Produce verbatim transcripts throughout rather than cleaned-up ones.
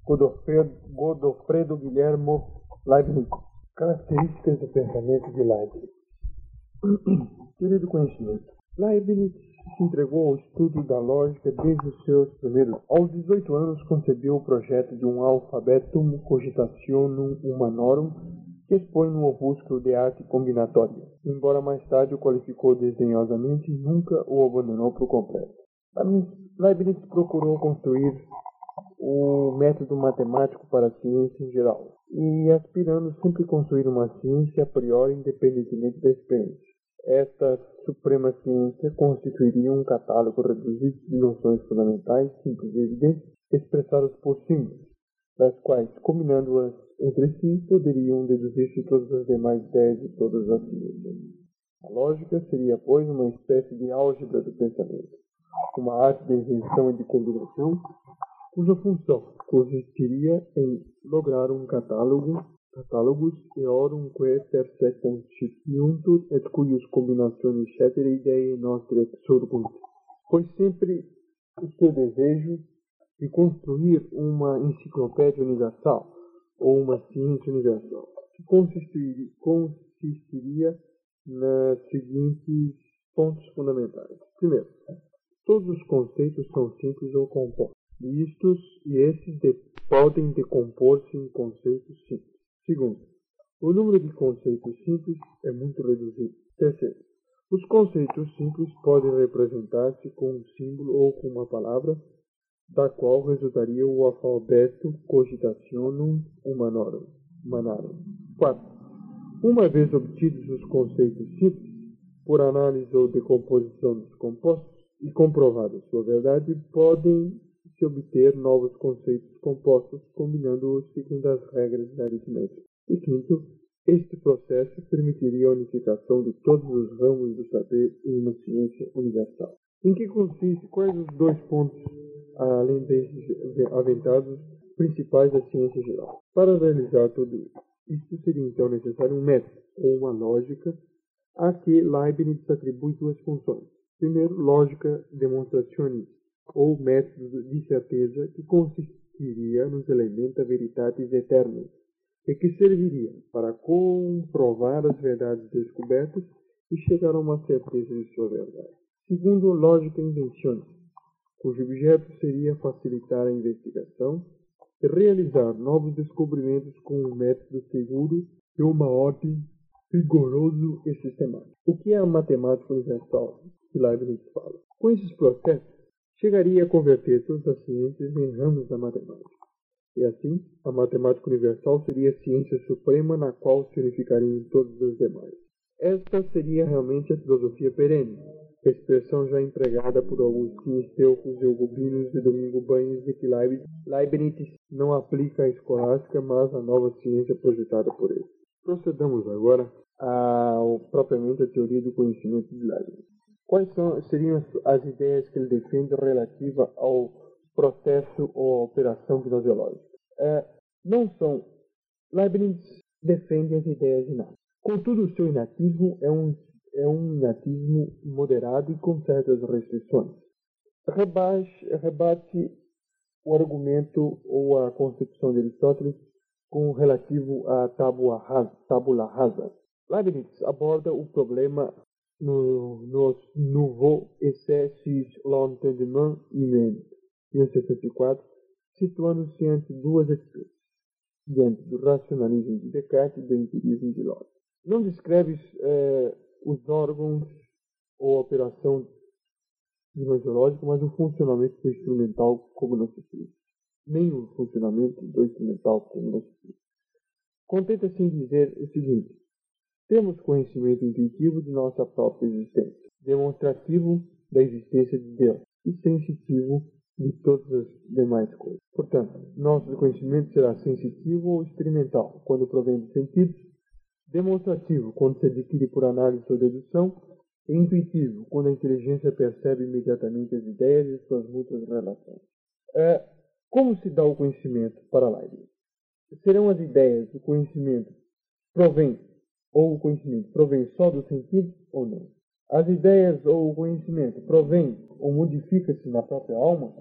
Godofredo, Godofredo Guilhermo Leibniz. Características do pensamento de Leibniz. Querido conhecimento, Leibniz se entregou ao estudo da lógica desde os seus primeiros. Aos dezoito anos, concebeu o projeto de um alfabetum cogitationum humanorum que expõe no opúsculo de arte combinatória. Embora mais tarde o qualificou desdenhosamente, nunca o abandonou por completo. Leibniz procurou construir o método matemático para a ciência em geral, e aspirando sempre construir uma ciência a priori independentemente da experiência. Esta suprema ciência constituiria um catálogo reduzido de noções fundamentais, simples e evidentes, expressadas por símbolos, das quais, combinando-as entre si, poderiam deduzir-se todas as demais ideias de todas as ciências. A lógica seria, pois, uma espécie de álgebra do pensamento, uma arte de invenção e de combinação, cuja função consistiria em lograr um catálogo, catálogos eorum que per se constituiuntur et cuius combinationes cetere ideiae nostre surgunt. Foi sempre o seu desejo de construir uma enciclopédia universal, ou uma ciência universal, que consistiria, consistiria nas seguintes pontos fundamentais. Primeiro, todos os conceitos são simples ou compostos. E estes e esses de, podem decompor-se em conceitos simples. Segundo, o número de conceitos simples é muito reduzido. Terceiro, os conceitos simples podem representar-se com um símbolo ou com uma palavra, da qual resultaria o alfabeto cogitationum humanorum. Quarto, uma vez obtidos os conceitos simples, por análise ou decomposição dos compostos e comprovada sua verdade, podem se obter novos conceitos compostos, combinando-os segundo as regras da aritmética. E quinto, este processo permitiria a unificação de todos os ramos do saber em uma ciência universal. Em que consiste, quais os dois pontos, além desses aventados, principais da ciência geral? Para realizar tudo isso, isto seria então necessário um método, ou uma lógica, a que Leibniz atribui duas funções. Primeiro, lógica demonstracionista, ou método de certeza, que consistiria nos elementa veritatis aeternus, e que serviria para comprovar as verdades descobertas e chegar a uma certeza de sua verdade. Segundo, lógica inventionis, cujo objeto seria facilitar a investigação e realizar novos descobrimentos com um método seguro e uma ordem rigoroso e sistemática. O que é a matemática universal que Leibniz fala? Com esses processos, chegaria a converter todas as ciências em ramos da matemática. E assim, a matemática universal seria a ciência suprema na qual se unificariam todas as demais. Esta seria realmente a filosofia perene, expressão já empregada por Agostinho, Teucros, Eugubinos e Domingo Banhos, de que Leibniz não aplica a escolástica, mas a nova ciência projetada por ele. Procedamos agora a, propriamente a teoria do conhecimento de Leibniz. Quais são, seriam as ideias que ele defende relativa ao processo ou à operação gnoseológica? É, não são. Leibniz defende as ideias inatas. Contudo, o seu inatismo é um, é um inatismo moderado e com certas restrições. Rebate, rebate o argumento ou a concepção de Aristóteles com relativo à tábula rasa. Tábula rasa. Leibniz aborda o problema no, no Nouveau Essai sur l'Entendement humain, mil setecentos e quatro, situando-se entre duas atitudes, diante do racionalismo de Descartes e do empirismo de Locke. Não descreve eh, os órgãos ou a operação gnoseológica, mas o funcionamento do instrumental como não se explica. Nem o funcionamento do instrumental como não se explica. Contenta-se em dizer o seguinte: temos conhecimento intuitivo de nossa própria existência, demonstrativo da existência de Deus e sensitivo de todas as demais coisas. Portanto, nosso conhecimento será sensitivo ou experimental, quando provém dos sentidos, demonstrativo, quando se adquire por análise ou dedução, e intuitivo, quando a inteligência percebe imediatamente as ideias e suas mútuas relações. É, como se dá o conhecimento para Leibniz? Serão as ideias, o conhecimento provém ou o conhecimento provém só dos sentidos ou não? As ideias ou o conhecimento provém ou modifica-se na própria alma?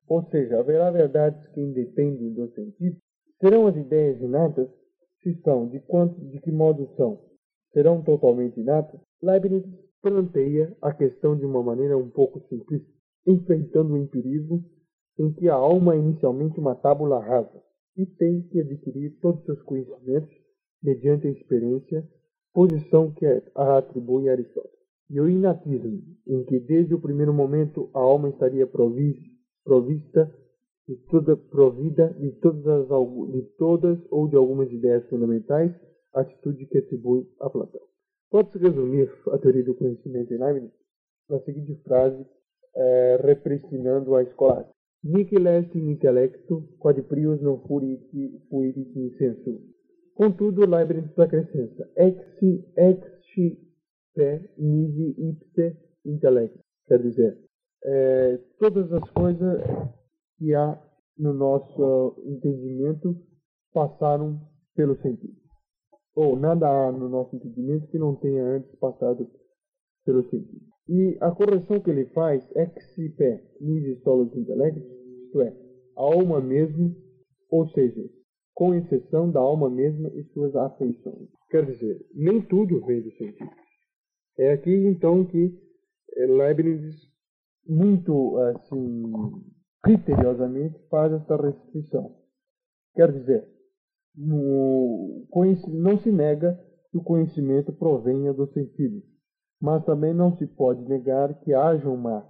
Ou seja, haverá verdades que independem do sentido. Serão as ideias inatas? Se são, de, quanto, de que modo são? Serão totalmente inatas? Leibniz planteia a questão de uma maneira um pouco simplista, enfrentando o empirismo em que a alma é inicialmente uma tábula rasa e tem que adquirir todos os seus conhecimentos mediante a experiência, posição que a atribui a Aristóteles. E o inatismo, em que desde o primeiro momento a alma estaria provista, provista de toda, provida de todas, as, de todas ou de algumas ideias fundamentais, atitude que atribui a Platão. Pode-se resumir a teoria do conhecimento em Leibniz na seguinte frase, é, repristinando a escola: Nihil est in intellectu, quod prius non furit, fuit in sensu. Contudo, Leibniz acrescenta: ex, ex pe nisi ipse intellect. Quer dizer, é, todas as coisas que há no nosso entendimento passaram pelo sentido. Ou nada há no nosso entendimento que não tenha antes passado pelo sentido. E a correção que ele faz, ex pe nisi solus intellect, isto é, a alma mesmo, ou seja, com exceção da alma mesma e suas afeições. Quer dizer, nem tudo vem do sentido. É aqui então que Leibniz, muito assim, criteriosamente, faz esta restrição. Quer dizer, no, não se nega que o conhecimento provenha do sentido, mas também não se pode negar que haja uma,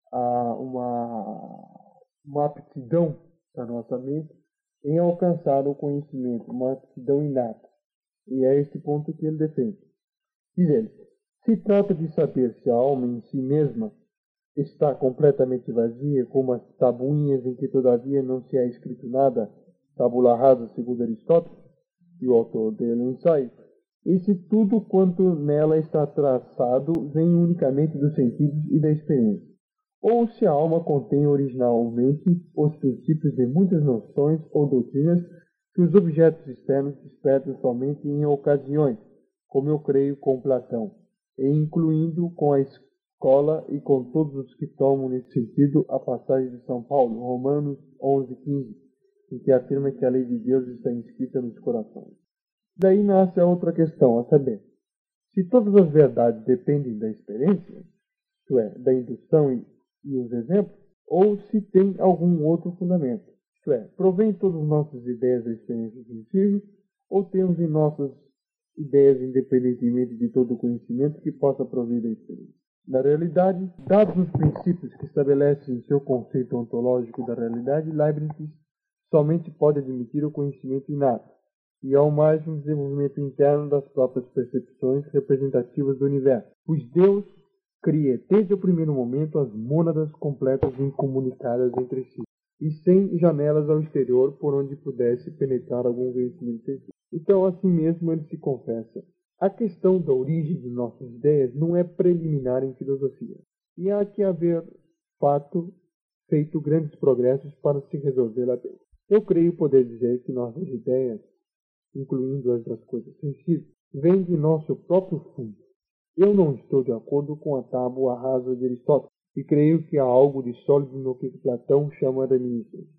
uma, uma aptidão da nossa mente em alcançar o conhecimento, uma aptidão inata. E é este ponto que ele defende. Diz ele: se trata de saber se a alma em si mesma está completamente vazia, como as tabuinhas em que todavia não se é escrito nada, tabula rasa segundo Aristóteles, e o autor dele o ensaio, e se tudo quanto nela está traçado vem unicamente dos sentidos e da experiência, ou se a alma contém originalmente os princípios de muitas noções ou doutrinas que os objetos externos despertam somente em ocasiões, como eu creio com Platão, e incluindo com a escola e com todos os que tomam nesse sentido a passagem de São Paulo, Romanos onze, quinze, em que afirma que a lei de Deus está inscrita nos corações. Daí nasce a outra questão, a saber, se todas as verdades dependem da experiência, isto é, da indução e, e os exemplos, ou se tem algum outro fundamento, isto é, provém todas as nossas ideias da experiência sensível, ou temos em nossas ideias independentemente de todo o conhecimento que possa provir da experiência. Na realidade, dados os princípios que estabelecem seu conceito ontológico da realidade, Leibniz somente pode admitir o conhecimento inato, e ao mais um desenvolvimento interno das próprias percepções representativas do universo, pois Deus cria desde o primeiro momento as mônadas completas e incomunicadas entre si, e sem janelas ao exterior por onde pudesse penetrar algum conhecimento científico. Então, assim mesmo, ele se confessa: a questão da origem de nossas ideias não é preliminar em filosofia, e há que haver, fato, feito grandes progressos para se resolvê-la bem. Eu creio poder dizer que nossas ideias, incluindo as das coisas sensíveis, vêm de nosso próprio fundo. Eu não estou de acordo com a tábua rasa de Aristóteles, e creio que há algo de sólido no que Platão chama de reminiscência.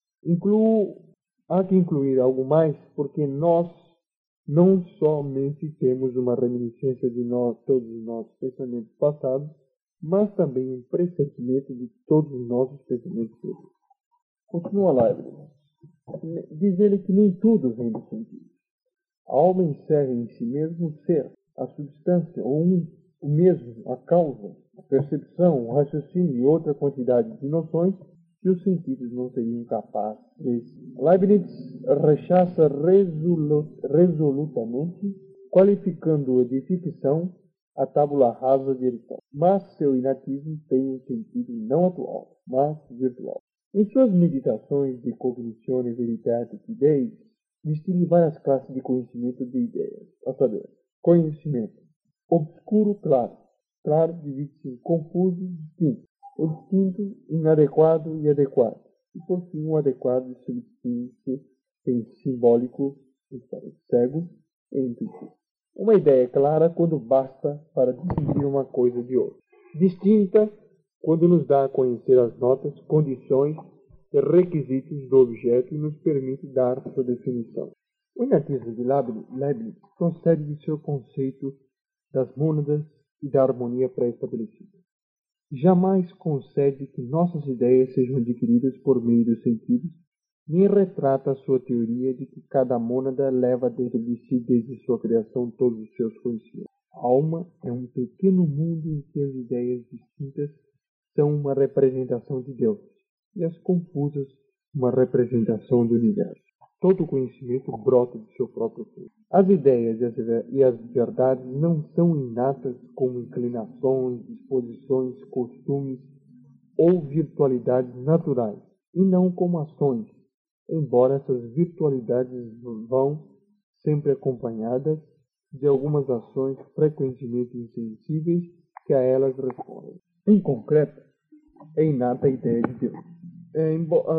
Incluo, há que incluir algo mais, porque nós não somente temos uma reminiscência de nós, todos os nossos pensamentos passados, mas também um pressentimento de todos os nossos pensamentos futuros. Continua lá, diz ele que nem tudo vem do sentido. A alma encerra em si mesmo o ser, a substância, ou um, o mesmo, a causa, a percepção, o raciocínio e outra quantidade de noções que os sentidos não seriam capazes de. Leibniz rechaça resolu resolutamente, qualificando de ficção a tábula rasa de Aristóteles, mas seu inatismo tem um sentido não atual, mas virtual. Em suas meditações de Cognitione Veritatis Idei, distingue várias classes de conhecimento de ideias, a saber, conhecimento obscuro, claro. Claro divide-se em confuso e distinto. O distinto, inadequado e adequado. E por fim, o adequado subdistingue-se em simbólico, cego e intuitivo. Uma ideia clara quando basta para distinguir uma coisa de outra. Distinta quando nos dá a conhecer as notas, condições de requisitos do objeto e nos permite dar sua definição. O inatismo de Leibniz procede de seu conceito das mônadas e da harmonia pré-estabelecida. Jamais concede que nossas ideias sejam adquiridas por meio dos sentidos, nem retrata a sua teoria de que cada mônada leva dentro de si desde sua criação todos os seus conhecimentos. A alma é um pequeno mundo em que as ideias distintas são uma representação de Deus e as confusas uma representação do universo. Todo conhecimento brota do seu próprio fundo. As ideias e as verdades não são inatas como inclinações, disposições, costumes ou virtualidades naturais, e não como ações, embora essas virtualidades vão sempre acompanhadas de algumas ações frequentemente insensíveis que a elas respondem. Em concreto, é inata a ideia de Deus. É,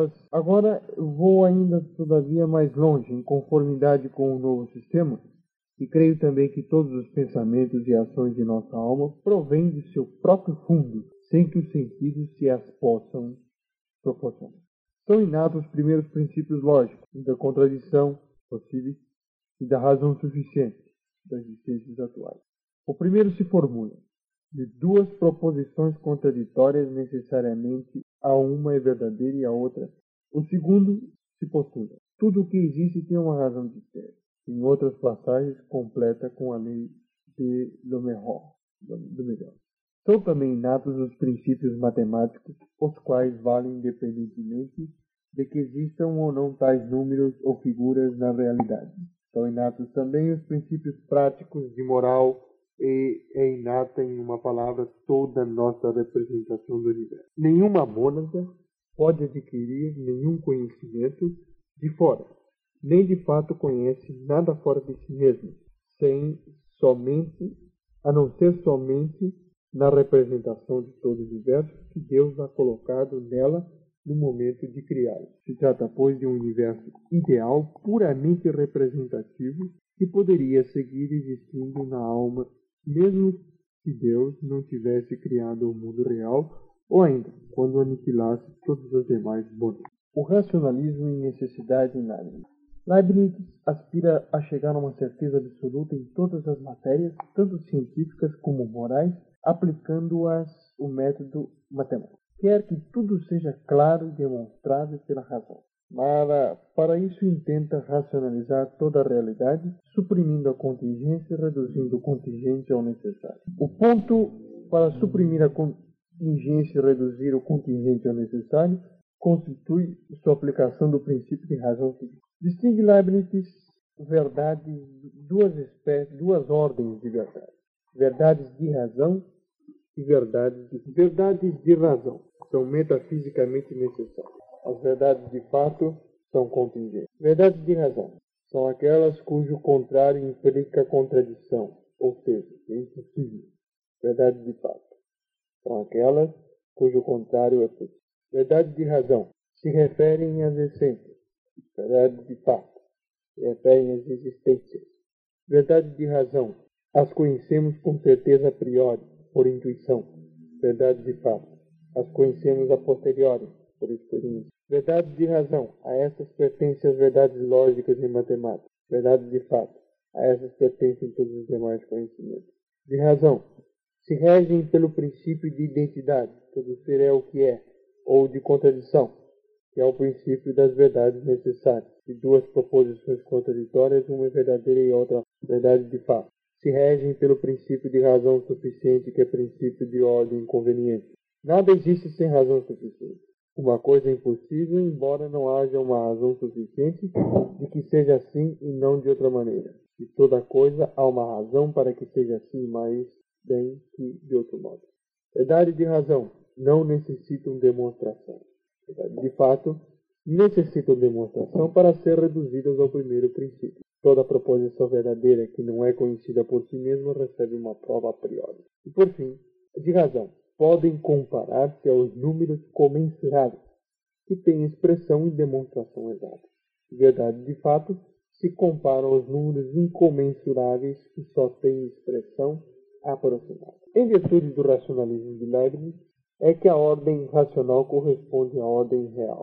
agora vou ainda, todavia, mais longe, em conformidade com o novo sistema, e creio também que todos os pensamentos e ações de nossa alma provêm de seu próprio fundo, sem que os sentidos se as possam proporcionar. São inatos os primeiros princípios lógicos, da contradição possível e da razão suficiente das existências atuais. O primeiro se formula: de duas proposições contraditórias, necessariamente a uma é verdadeira e a outra. O segundo se postula: tudo o que existe tem uma razão de ser. Em outras passagens, completa com a lei de Loméron, do melhor. São também inatos os princípios matemáticos, os quais valem independentemente de que existam ou não tais números ou figuras na realidade. São inatos também os princípios práticos de moral, e é inata, em uma palavra, toda a nossa representação do universo. Nenhuma mônada pode adquirir nenhum conhecimento de fora, nem de fato conhece nada fora de si mesmo, sem somente, a não ser somente na representação de todo o universo que Deus ha colocado nela no momento de criá-lo. Se trata, pois, de um universo ideal, puramente representativo, que poderia seguir existindo na alma, mesmo que Deus não tivesse criado o mundo real, ou ainda, quando aniquilasse todas as demais mônadas. O racionalismo e necessidade em Leibniz. Leibniz aspira a chegar a uma certeza absoluta em todas as matérias, tanto científicas como morais, aplicando-as o método matemático. Quer que tudo seja claro e demonstrável pela razão. Para, para isso intenta racionalizar toda a realidade, suprimindo a contingência e reduzindo o contingente ao necessário. O ponto para suprimir a contingência e reduzir o contingente ao necessário constitui sua aplicação do princípio de razão física. Distingue Leibniz verdades, duas espécies, duas ordens de verdade. Verdades de razão e verdades de, verdades de razão são metafisicamente necessárias. As verdades de fato são contingentes. Verdades de razão são aquelas cujo contrário implica contradição, ou seja, é impossível. Verdades de fato são aquelas cujo contrário é possível. Verdades de razão se referem às essências. Verdades de fato se referem às existências. Verdades de razão as conhecemos com certeza a priori, por intuição. Verdades de fato as conhecemos a posteriori, por experiência. Verdades de razão, a essas pertencem as verdades lógicas e matemáticas. Verdades de fato, a essas pertencem todos os demais conhecimentos. De razão, se regem pelo princípio de identidade, todo ser é o que é, ou de contradição, que é o princípio das verdades necessárias. De duas proposições contraditórias, uma é verdadeira e outra verdade de fato. Se regem pelo princípio de razão suficiente, que é princípio de ordem conveniente. Nada existe sem razão suficiente. Uma coisa é impossível, embora não haja uma razão suficiente de que seja assim e não de outra maneira. De toda coisa há uma razão para que seja assim, mais bem que de outro modo. Verdade de razão não necessitam demonstração. Verdade de fato necessitam demonstração para ser reduzidas ao primeiro princípio. Toda proposição verdadeira que não é conhecida por si mesma recebe uma prova a priori. E por fim, de razão. Podem comparar-se aos números comensuráveis, que têm expressão e demonstração exata. Verdade de fato se comparam aos números incomensuráveis que só têm expressão aproximada. Em virtude do racionalismo de Leibniz, é que a ordem racional corresponde à ordem real.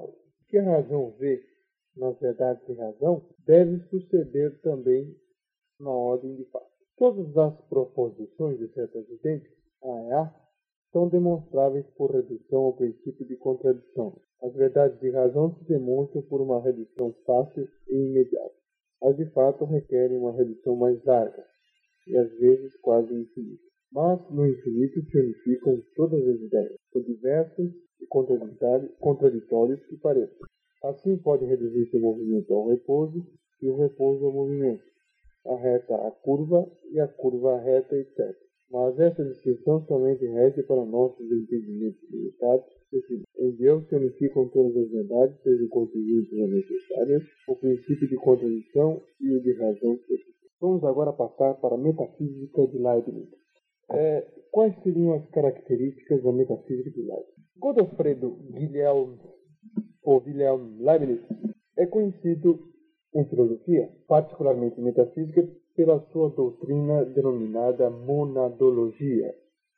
que a razão vê nas verdades de razão deve suceder também na ordem de fato. Todas as proposições de certo evidente, A e A, são demonstráveis por redução ao princípio de contradição. As verdades de razão se demonstram por uma redução fácil e imediata. As de fato requerem uma redução mais larga, e às vezes quase infinita. Mas no infinito se unificam todas as ideias, por diversas e contraditórios que pareçam. Assim pode reduzir-se o movimento ao repouso e o repouso ao movimento, a reta à curva e a curva à reta, etcétera. Mas essa distinção somente rege para nossos entendimentos limitados. Em Deus se unificam todas as verdades, sejam contingentes ou necessárias, o princípio de contradição e o de razão. Vamos agora passar para a metafísica de Leibniz. É, quais seriam as características da metafísica de Leibniz? Godofredo Guilhelm, ou Wilhelm Leibniz, é conhecido em filosofia, particularmente em metafísica, pela sua doutrina denominada monadologia,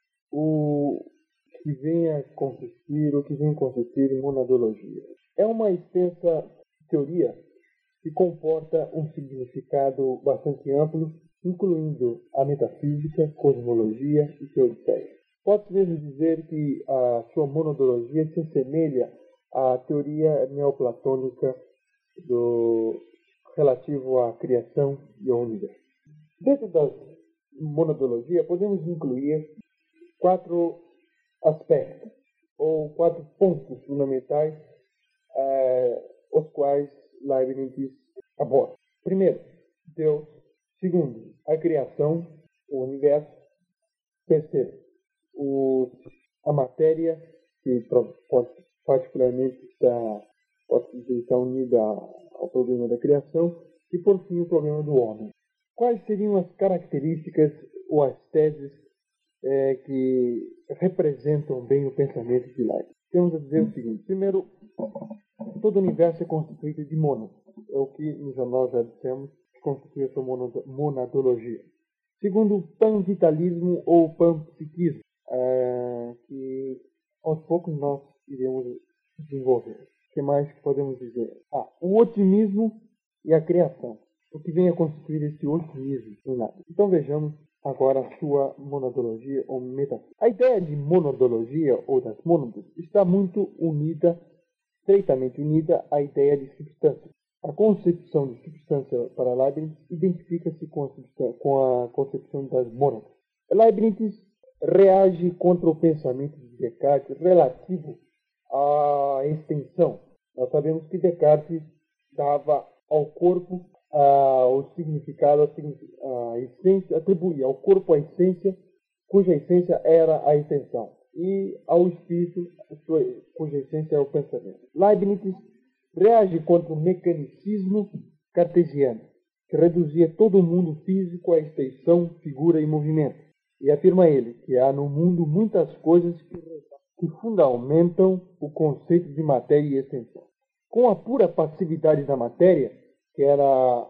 o que vem a consistir, o que vem a consistir em monadologia. É uma extensa teoria que comporta um significado bastante amplo, incluindo a metafísica, cosmologia e teodiceia. Pode-se mesmo dizer que a sua monadologia se assemelha à teoria neoplatônica do relativo à criação e ao universo. Dentro da monadologia, podemos incluir quatro aspectos, ou quatro pontos fundamentais, eh, os quais Leibniz aborda. Primeiro, Deus. Segundo, a criação, o universo. Terceiro, o, a matéria, que pode, particularmente está, pode estar unida ao problema da criação. E, por fim, o problema do homem. Quais seriam as características ou as teses é, que representam bem o pensamento de Leibniz? Temos a dizer o seguinte. Primeiro, todo o universo é constituído de mônadas. É o que nós já dissemos que constitui a sua monadologia. Segundo, o panvitalismo ou panpsiquismo, é, que aos poucos nós iremos desenvolver. O que mais podemos dizer? Ah, o otimismo e a criação. O que vem a constituir esse otimismo em nada. Então vejamos agora a sua monadologia ou metafísica. A ideia de monadologia ou das mônadas está muito unida, estreitamente unida à ideia de substância. A concepção de substância para Leibniz identifica-se com a, com a concepção das mônadas. Leibniz reage contra o pensamento de Descartes relativo à extensão. Nós sabemos que Descartes dava ao corpo ah, o significado, a essência, atribuía ao corpo a essência, cuja essência era a extensão, e ao espírito, sua, cuja essência é o pensamento. Leibniz reage contra o mecanicismo cartesiano, que reduzia todo o mundo físico a extensão, figura e movimento. E afirma ele que há no mundo muitas coisas que, que fundamentam o conceito de matéria e extensão. Com a pura passividade da matéria, que era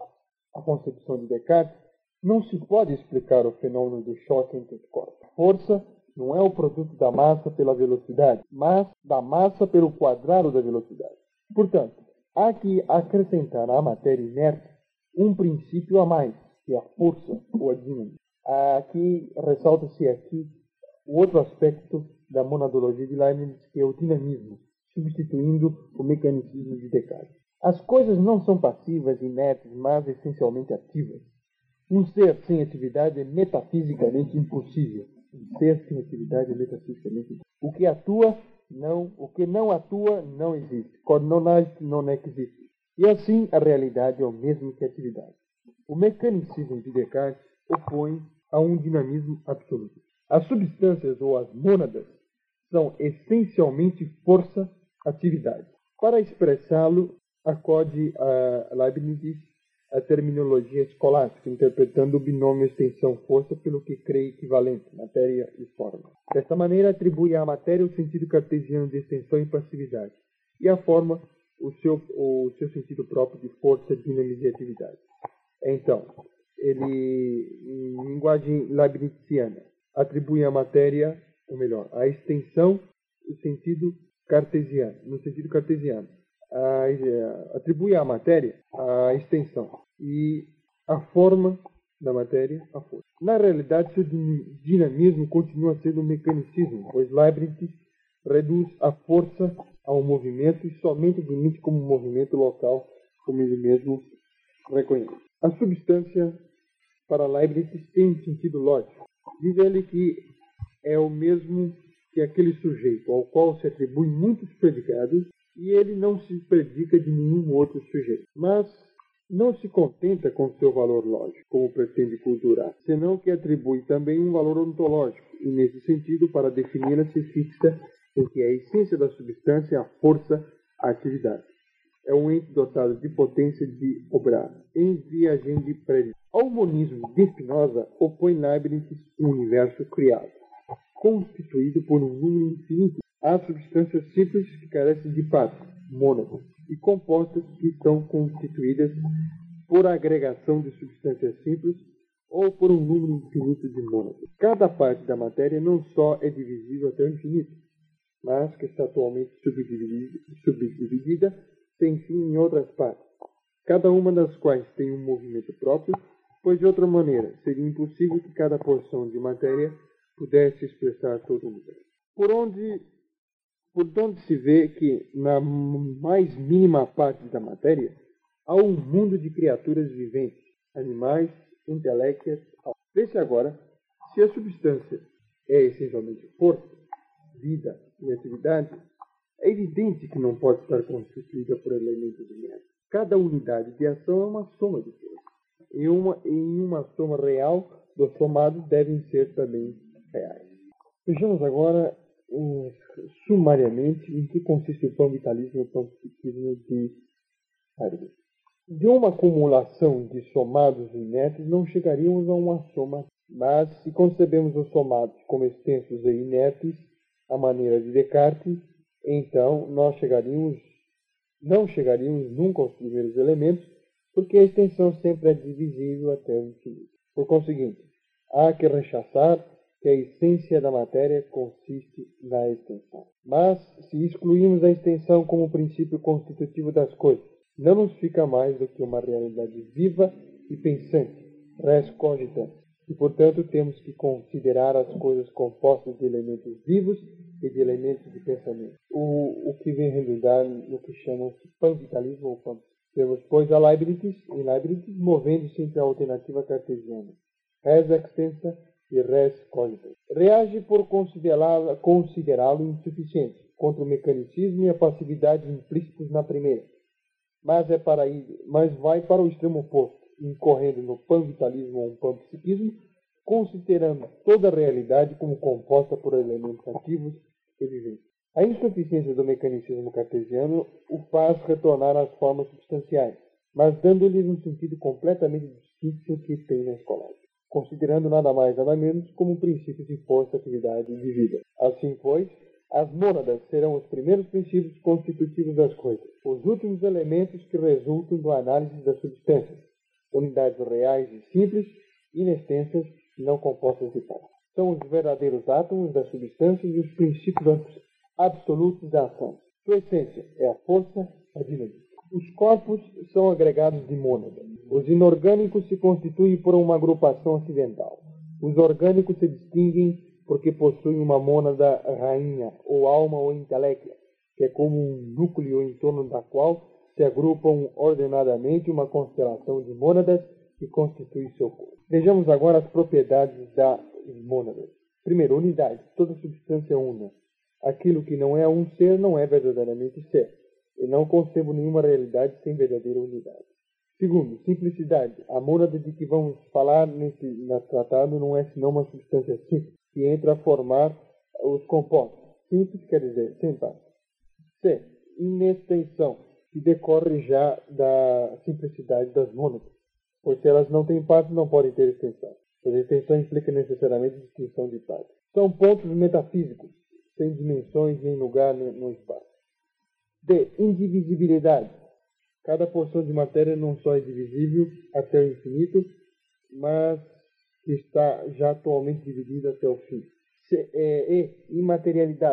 a concepção de Descartes, não se pode explicar o fenômeno do choque entre os corpos. A força não é o produto da massa pela velocidade, mas da massa pelo quadrado da velocidade. Portanto, há que acrescentar à matéria inerte um princípio a mais, que é a força ou a dinâmica. Aqui ressalta-se aqui o outro aspecto da monadologia de Leibniz, que é o dinamismo, substituindo o mecanicismo de Descartes. As coisas não são passivas, inertes, mas essencialmente ativas. Um ser sem atividade é metafisicamente impossível. Um ser sem atividade é metafisicamente impossível. O que atua, não, o que não atua, não existe. Quando não age, não existe. E assim, a realidade é o mesmo que a atividade. O mecanicismo de Descartes opõe a um dinamismo absoluto. As substâncias ou as mônadas são essencialmente força-atividade. Para expressá-lo, acode a Leibniz a terminologia escolástica, interpretando o binômio extensão-força pelo que crê equivalente, matéria e forma. Desta maneira, atribui à matéria o sentido cartesiano de extensão e passividade, e à forma o seu, o seu sentido próprio de força, dinamismo e atividade. Então, ele, em linguagem leibniziana, atribui à matéria, ou melhor, à extensão, o sentido cartesiano, no sentido cartesiano. a, a, atribui à matéria a extensão e a forma da matéria a força. Na realidade, seu dinamismo continua sendo um mecanicismo, pois Leibniz reduz a força ao movimento e somente admite como movimento local, como ele mesmo reconhece. A substância, para Leibniz, tem um sentido lógico. Diz ele que é o mesmo que aquele sujeito ao qual se atribui muitos predicados e ele não se predica de nenhum outro sujeito. Mas não se contenta com seu valor lógico, como pretende culturar, senão que atribui também um valor ontológico, e nesse sentido, para defini-la, se fixa em que a essência da substância é a força, a atividade. É um ente dotado de potência de obrar, enviagem de prédio. Ao monismo de Spinoza, opõe Leibniz um universo criado, constituído por um número infinito. Há substâncias simples que carecem de parte, mônadas, e compostas que estão constituídas por agregação de substâncias simples ou por um número infinito de mônadas. Cada parte da matéria não só é divisível até o infinito, mas que está atualmente subdividida, subdividida sem fim em outras partes, cada uma das quais tem um movimento próprio, pois de outra maneira seria impossível que cada porção de matéria pudesse expressar todo o universo. Por onde Por onde se vê que, na mais mínima parte da matéria, há um mundo de criaturas viventes, animais, intelectas. Vê-se agora se a substância é essencialmente força, vida e atividade, é evidente que não pode estar constituída por elementos inertes. Cada unidade de ação é uma soma de forças. Em uma, em uma soma real, dos somados devem ser também reais. Vejamos agora Um, sumariamente, em que consiste o panvitalismo e o panpsiquismo de Heidegger. De uma acumulação de somados inertes, não chegaríamos a uma soma, mas se concebemos os somados como extensos e inertes, à maneira de Descartes, então nós chegaríamos, não chegaríamos nunca aos primeiros elementos, porque a extensão sempre é divisível até o infinito. Por conseguinte, há que rechaçar que a essência da matéria consiste na extensão. Mas, se excluímos a extensão como princípio constitutivo das coisas, não nos fica mais do que uma realidade viva e pensante, res cogitans, e, portanto, temos que considerar as coisas compostas de elementos vivos e de elementos de pensamento, o, o que vem redundar no que chamam-se panvitalismo ou pan. Temos, pois, a Leibniz, em Leibniz, movendo-se entre a alternativa cartesiana, res extensa e res cogitans. Reage por considerá-lo considerá-lo insuficiente contra o mecanicismo e a passividade implícitos na primeira, mas, é para ir, mas vai para o extremo oposto, incorrendo no panvitalismo ou um panpsiquismo, considerando toda a realidade como composta por elementos ativos e viventes. A insuficiência do mecanicismo cartesiano o faz retornar às formas substanciais, mas dando-lhes um sentido completamente distinto do que tem na escolástica, considerando nada mais nada menos como princípios de força, atividade e de vida. Assim, pois, as mônadas serão os primeiros princípios constitutivos das coisas, os últimos elementos que resultam da análise das substâncias, unidades reais e simples, inextensas e não compostas de partes. São os verdadeiros átomos das substâncias e os princípios absolutos da ação. Sua essência é a força, a dinâmica. Os corpos são agregados de mônada. Os inorgânicos se constituem por uma agrupação acidental. Os orgânicos se distinguem porque possuem uma mônada rainha, ou alma ou intelecta, que é como um núcleo em torno da qual se agrupam ordenadamente uma constelação de mônadas que constitui seu corpo. Vejamos agora as propriedades das mônadas. Primeiro, unidade. Toda substância é una. Aquilo que não é um ser não é verdadeiramente ser. E não concebo nenhuma realidade sem verdadeira unidade. Segundo, simplicidade. A mônada de que vamos falar nesse, nesse tratado não é senão uma substância simples, que entra a formar os compostos. Simples quer dizer sem parte. C. Inextensão, que decorre já da simplicidade das mônadas, pois se elas não têm parte, não podem ter extensão. Pois a extensão implica necessariamente distinção de parte. São pontos metafísicos, sem dimensões, nem lugar, nem no espaço. D. Indivisibilidade. Cada porção de matéria não só é divisível até o infinito, mas que está já atualmente dividida até o fim. C. E. Imaterialidade.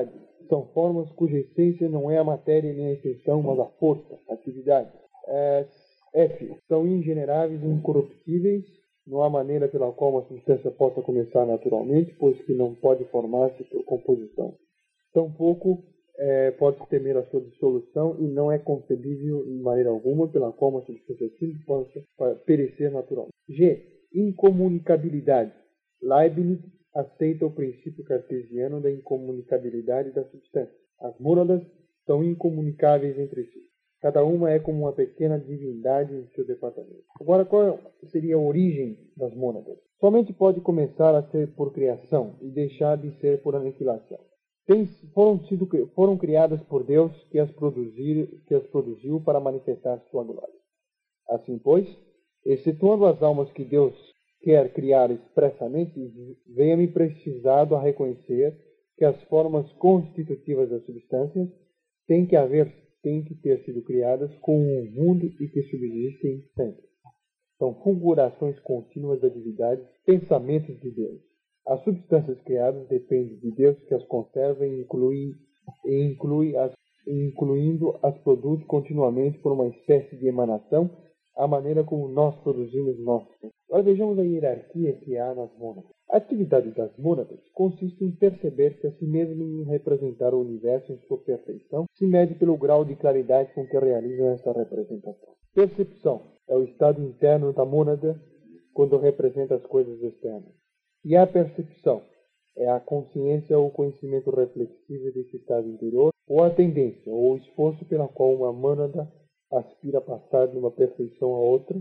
São formas cuja essência não é a matéria nem a extensão, mas a força, a atividade. É, F. São ingeneráveis e incorruptíveis. Não há maneira pela qual uma substância possa começar naturalmente, pois que não pode formar-se por composição. Tampouco é, pode temer a sua dissolução e não é concebível de maneira alguma pela qual uma substância simples possa perecer naturalmente. G. Incomunicabilidade. Leibniz aceita o princípio cartesiano da incomunicabilidade da substância. As mônadas são incomunicáveis entre si. Cada uma é como uma pequena divindade em seu departamento. Agora, qual seria a origem das mônadas? Somente pode começar a ser por criação e deixar de ser por aniquilação. Tem, foram, sido, foram criadas por Deus que as, produzir, que as produziu para manifestar sua glória. Assim, pois, excetuando as almas que Deus quer criar expressamente, venha-me precisado a reconhecer que as formas constitutivas das substâncias têm que haver, têm que ter sido criadas com um mundo e que subsistem sempre. São fulgurações contínuas da divindade, pensamentos de Deus. As substâncias criadas dependem de Deus que as conserva e inclui, e inclui as, incluindo as produz continuamente por uma espécie de emanação, a maneira como nós produzimos nossos. Agora vejamos a hierarquia que há nas mônadas. A atividade das mônadas consiste em perceber-se a si mesmo e em representar o universo em sua perfeição, se mede pelo grau de claridade com que realizam essa representação. Percepção é o estado interno da mônada quando representa as coisas externas. E a percepção é a consciência ou conhecimento reflexivo desse estado interior, ou a tendência ou o esforço pela qual uma mônada aspira a passar de uma perfeição a outra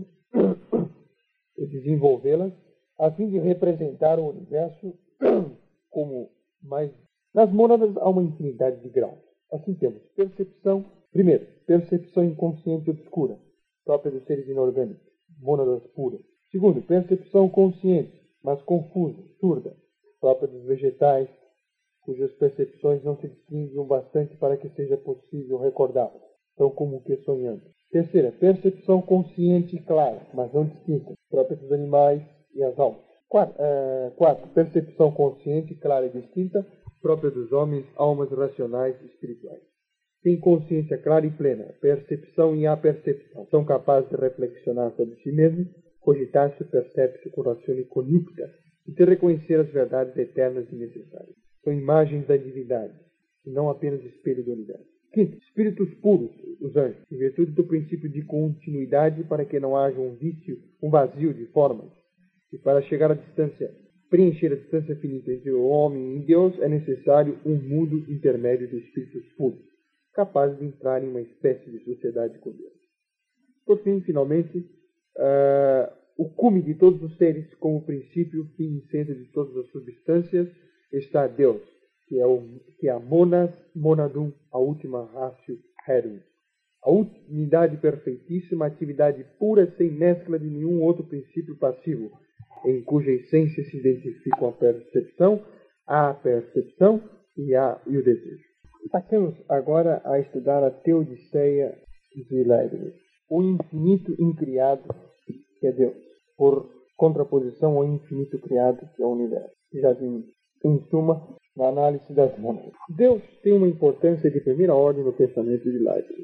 e desenvolvê-las, a fim de representar o universo como mais... Nas mônadas há uma infinidade de graus. Assim temos percepção, primeiro, percepção inconsciente obscura, própria dos seres inorgânicos, mônadas puras. Segundo, percepção consciente, mas confusa, surda, própria dos vegetais, cujas percepções não se distinguem o bastante para que seja possível recordá-las, tão como que sonhando. Terceira, percepção consciente e clara, mas não distinta, própria dos animais e as almas. Quarto, uh, quarto, percepção consciente, clara e distinta, própria dos homens, almas racionais e espirituais. Tem consciência clara e plena, percepção e apercepção. São capazes de reflexionar sobre si mesmos, cogitar-se, percebe-se com raciocínio conipta e de reconhecer as verdades eternas e necessárias. São imagens da divindade, e não apenas espelho do universo. Quinto, espíritos puros, os anjos, em virtude do princípio de continuidade para que não haja um vício, um vazio de formas. E para chegar à distância, preencher a distância finita entre o homem e Deus, é necessário um mundo intermédio de espíritos puros, capazes de entrar em uma espécie de sociedade com Deus. Por fim, finalmente, uh, o cume de todos os seres, como princípio, fim e centro de todas as substâncias, está Deus, que é, o, que é a monas, monadum, a última ratio rerum. A unidade perfeitíssima, atividade pura, sem mescla de nenhum outro princípio passivo, em cuja essência se identificam a percepção, a percepção e, a, e o desejo. Passemos agora a estudar a Teodiceia de Leibniz, o infinito incriado, que é Deus, por contraposição ao infinito criado, que é o universo. Já vimos, em suma, na análise das mônadas. Deus tem uma importância de primeira ordem no pensamento de Leibniz.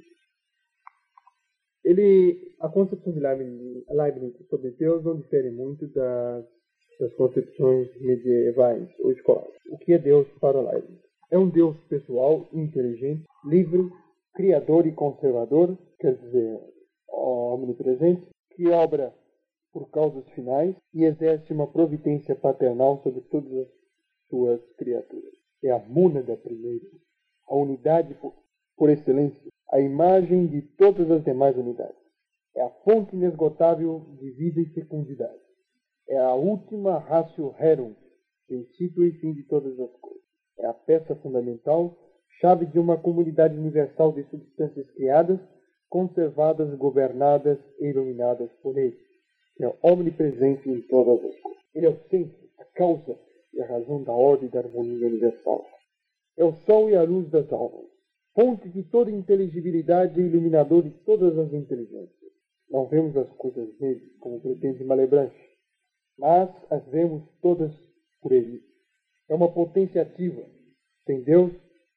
Ele, a concepção de Leibniz, Leibniz sobre Deus não difere muito das, das concepções medievais ou escolares. O que é Deus para Leibniz? É um Deus pessoal, inteligente, livre, criador e conservador, quer dizer, omnipresente, que obra por causas finais e exerce uma providência paternal sobre todas as suas criaturas. É a mônada primeiro, a unidade por, por excelência, a imagem de todas as demais unidades. É a fonte inesgotável de vida e fecundidade. É a última ratio rerum, princípio e fim de todas as coisas. É a peça fundamental, chave de uma comunidade universal de substâncias criadas, conservadas, governadas e iluminadas por ele. É omnipresente em todas as coisas. Ele é o centro, a causa e a razão da ordem e da harmonia universal. É o sol e a luz das almas, fonte de toda inteligibilidade e iluminador de todas as inteligências. Não vemos as coisas nele, como pretende Malebranche, mas as vemos todas por ele. É uma potência ativa. Sem Deus,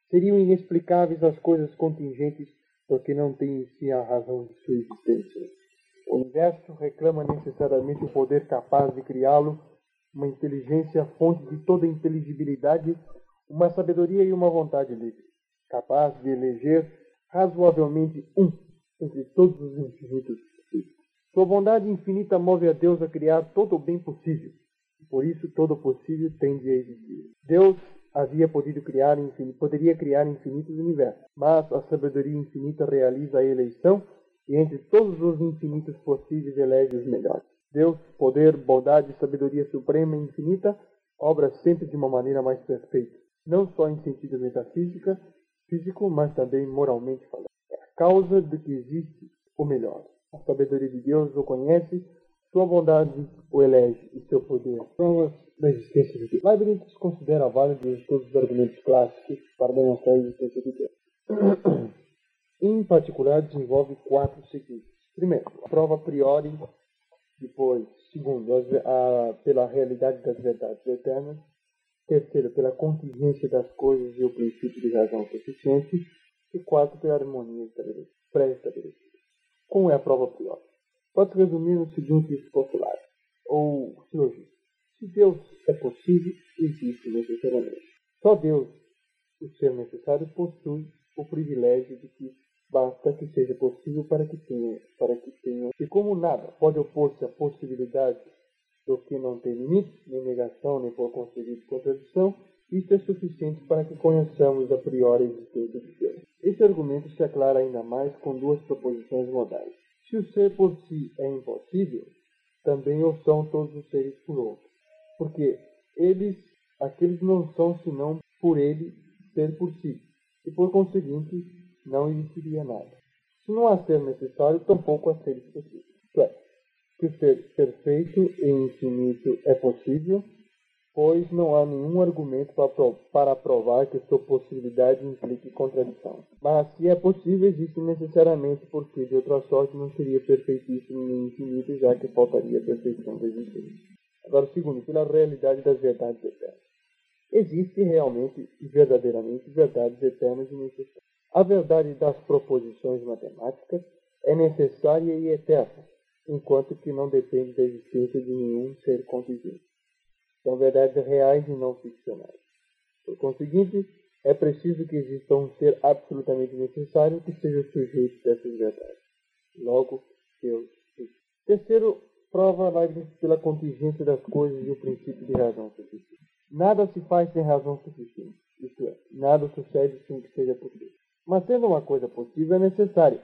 Seriam inexplicáveis as coisas contingentes porque não têm em si a razão de sua existência. O universo reclama necessariamente o poder capaz de criá-lo, uma inteligência fonte de toda inteligibilidade, uma sabedoria e uma vontade livre, capaz de eleger razoavelmente um entre todos os infinitos possíveis. Sua bondade infinita move a Deus a criar todo o bem possível, e por isso todo o possível tende a existir. Deus havia podido criar infinito, poderia criar infinitos universos, mas a sabedoria infinita realiza a eleição e entre todos os infinitos possíveis elege os melhores. Deus, poder, bondade e sabedoria suprema e infinita, obra sempre de uma maneira mais perfeita, não só em sentido metafísico, físico, mas também moralmente falando. É a causa de que existe o melhor. A sabedoria de Deus o conhece, sua bondade o elege e seu poder provas da existência de Deus. Leibniz considera válidos todos os argumentos clássicos para demonstrar a existência de Deus. Em particular, desenvolve quatro seguintes. Primeiro, a prova a priori. Depois, segundo, a, a, pela realidade das verdades eternas. Terceiro, pela contingência das coisas e o princípio de razão suficiente. E quarto, pela harmonia pré-estabelecida. Como é a prova a priori? Pode-se resumir no seguinte postulário, ou silogismo. Se Deus é possível, existe necessariamente. Só Deus, o ser necessário, possui o privilégio de que basta que seja possível para que tenha, para que tenha. E como nada pode opor-se à possibilidade do que não tem limite, nem negação, nem por conseguinte contradição, isso é suficiente para que conheçamos a priori a existência de Deus. Esse argumento se aclara ainda mais com duas proposições modais. Se o ser por si é impossível, também o são todos os seres por outro. Porque eles, aqueles não são senão por ele ser por si. E por conseguinte, não existiria nada. Se não há ser necessário, tampouco há seres possíveis. Isto é, que o ser perfeito e infinito é possível, pois não há nenhum argumento para provar que sua possibilidade implique contradição. Mas se é possível, existe necessariamente, porque de outra sorte não seria perfeitíssimo nem infinito, já que faltaria a perfeição da existência. Agora, segundo, pela realidade das verdades eternas. Existe realmente e verdadeiramente verdades eternas e necessárias. A verdade das proposições matemáticas é necessária e eterna, enquanto que não depende da existência de nenhum ser contingente. São verdades reais e não ficcionais. Por conseguinte, é preciso que exista um ser absolutamente necessário que seja o sujeito dessas verdades. Logo, Deus existe. Terceiro, prova Leibniz pela contingência das coisas e o princípio de razão suficiente. Nada se faz sem razão suficiente, isto é, nada sucede sem que seja possível. Mas sendo uma coisa possível, é necessária,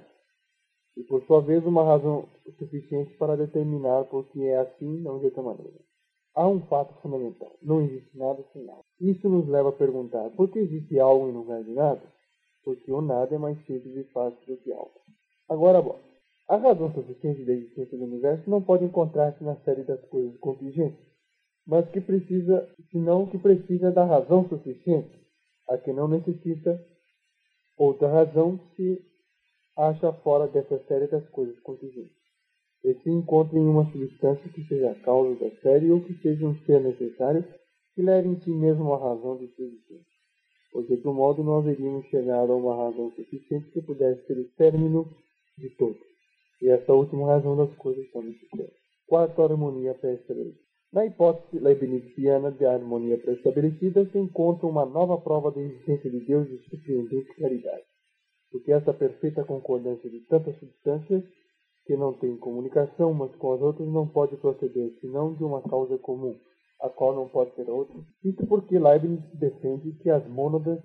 e por sua vez uma razão suficiente para determinar por que é assim, não de outra maneira. Há um fato fundamental, não existe nada sem nada. Isso nos leva a perguntar, por que existe algo em lugar de nada? Porque o nada é mais simples e fácil do que algo. Agora, bom, a razão suficiente da existência do universo não pode encontrar-se na série das coisas contingentes, mas que precisa, senão que precisa da razão suficiente, a que não necessita outra razão se acha fora dessa série das coisas contingentes. E se encontra em uma substância que seja a causa da série ou que seja um ser necessário que leve em si mesmo a razão de sua existência. Pois de outro modo não haveríamos chegado a uma razão suficiente que pudesse ser o término de todo. E essa última razão das coisas são necessárias. Quarto, a harmonia pré-estabelecida. Na hipótese leibniziana de harmonia pré-estabelecida se encontra uma nova prova da existência de Deus de surpreendente claridade. Porque essa perfeita concordância de tantas substâncias que não têm comunicação umas com as outras não pode proceder senão de uma causa comum, a qual não pode ser outra. Isso porque Leibniz defende que as mônadas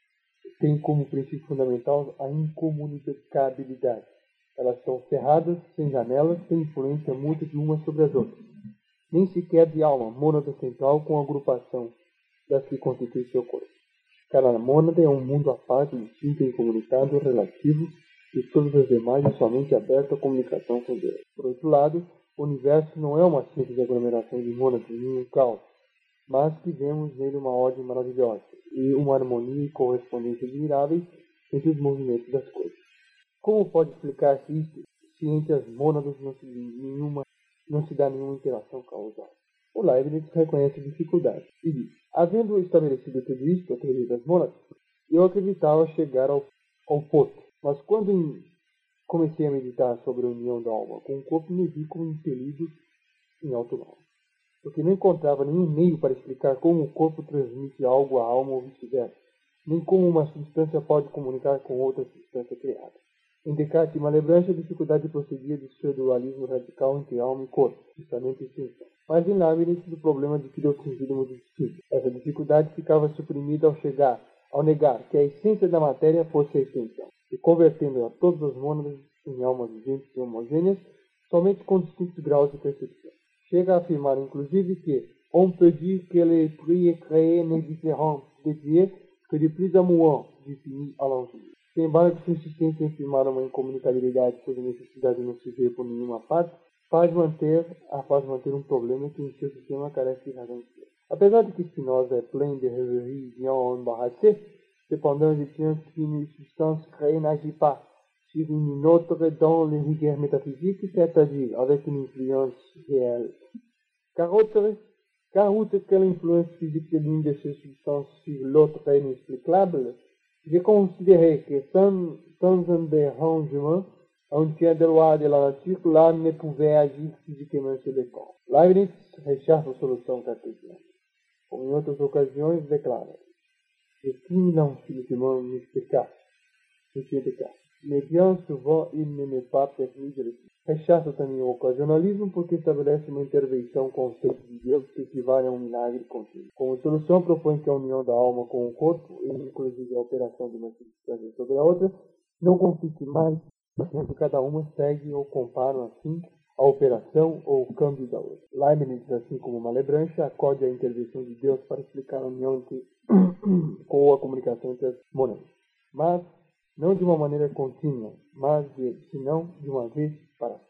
têm como princípio fundamental a incomunicabilidade. Elas são cerradas, sem janelas, sem influência mútua de umas sobre as outras. Nem sequer de alma, mônada central com a agrupação das que constituem seu corpo. Cada mônada é um mundo à parte, distinto, incomunicado, relativo, e todas as demais é somente aberto à comunicação com Deus. Por outro lado, o universo não é uma simples aglomeração de mônadas nem um caos, mas que vemos nele uma ordem maravilhosa e uma harmonia e correspondência admiráveis entre os movimentos das coisas. Como pode explicar-se isto se entre as mônadas não se, nenhuma, não se dá nenhuma interação causal? O Leibniz reconhece a dificuldade e diz: havendo estabelecido tudo isto, a teoria das mônadas, Eu acreditava chegar ao, ao ponto, mas quando em, comecei a meditar sobre a união da alma com o corpo, me vi como impelido em alto mar, porque não encontrava nenhum meio para explicar como o corpo transmite algo à alma ou vice-versa, nem como uma substância pode comunicar com outra substância criada. Em Descartes e Malebranche, a dificuldade procedia do seu dualismo radical entre alma e corpo, justamente isso. Mas em Leibniz, do problema adquiriu outro sentido muito distinto. Essa dificuldade ficava suprimida ao chegar, ao negar que a essência da matéria fosse a extensão, e convertendo a todas as mônadas em almas viventes e homogêneas, somente com distintos graus de percepção. Chega a afirmar, inclusive, que on peut dire que l'esprit est créé n'est différent de Dieu que de plus amoureux du fini à l'infini. Sem embargo, sua insistência em afirmar uma incomunicabilidade cuja necessidade não se vê por nenhuma parte, faz manter, a faz manter um problema que em seu sistema carece de razão de ser. Apesar de que Spinoza é plein de rêveries bien embarrassées, cependant, je tiens qu'une substance créée n'agit pas sur une autre dans les rigueurs métaphysiques, c'est-à-dire avec une influence réelle. Car outre, car outre que l'influence physique de l'une de ces substances sur l'autre est inexplicable, j'ai considéré que sans, sans un dérangement entier des lois de la nature, l'âme ne pouvait agir physiquement sur le corps. Leibniz rechaça a solução cartesiana. Como em outras ocasiões, declara: Je suis l'infiniment inexplicable. Monsieur Descartes. Mais bien souvent, il ne m'est pas permis de le dire. Rechaça também o ocasionalismo porque estabelece uma intervenção constante de Deus que equivale a um milagre contínuo. Como solução, propõe que a união da alma com o corpo, e inclusive a operação de uma substância sobre a outra, não consiste mais, sendo cada uma segue ou compara assim a operação ou o câmbio da outra. Leibniz, assim como Malebranche, acode à intervenção de Deus para explicar a união entre, com a comunicação entre as mônadas. Mas não de uma maneira contínua, mas de, senão de uma vez para sempre.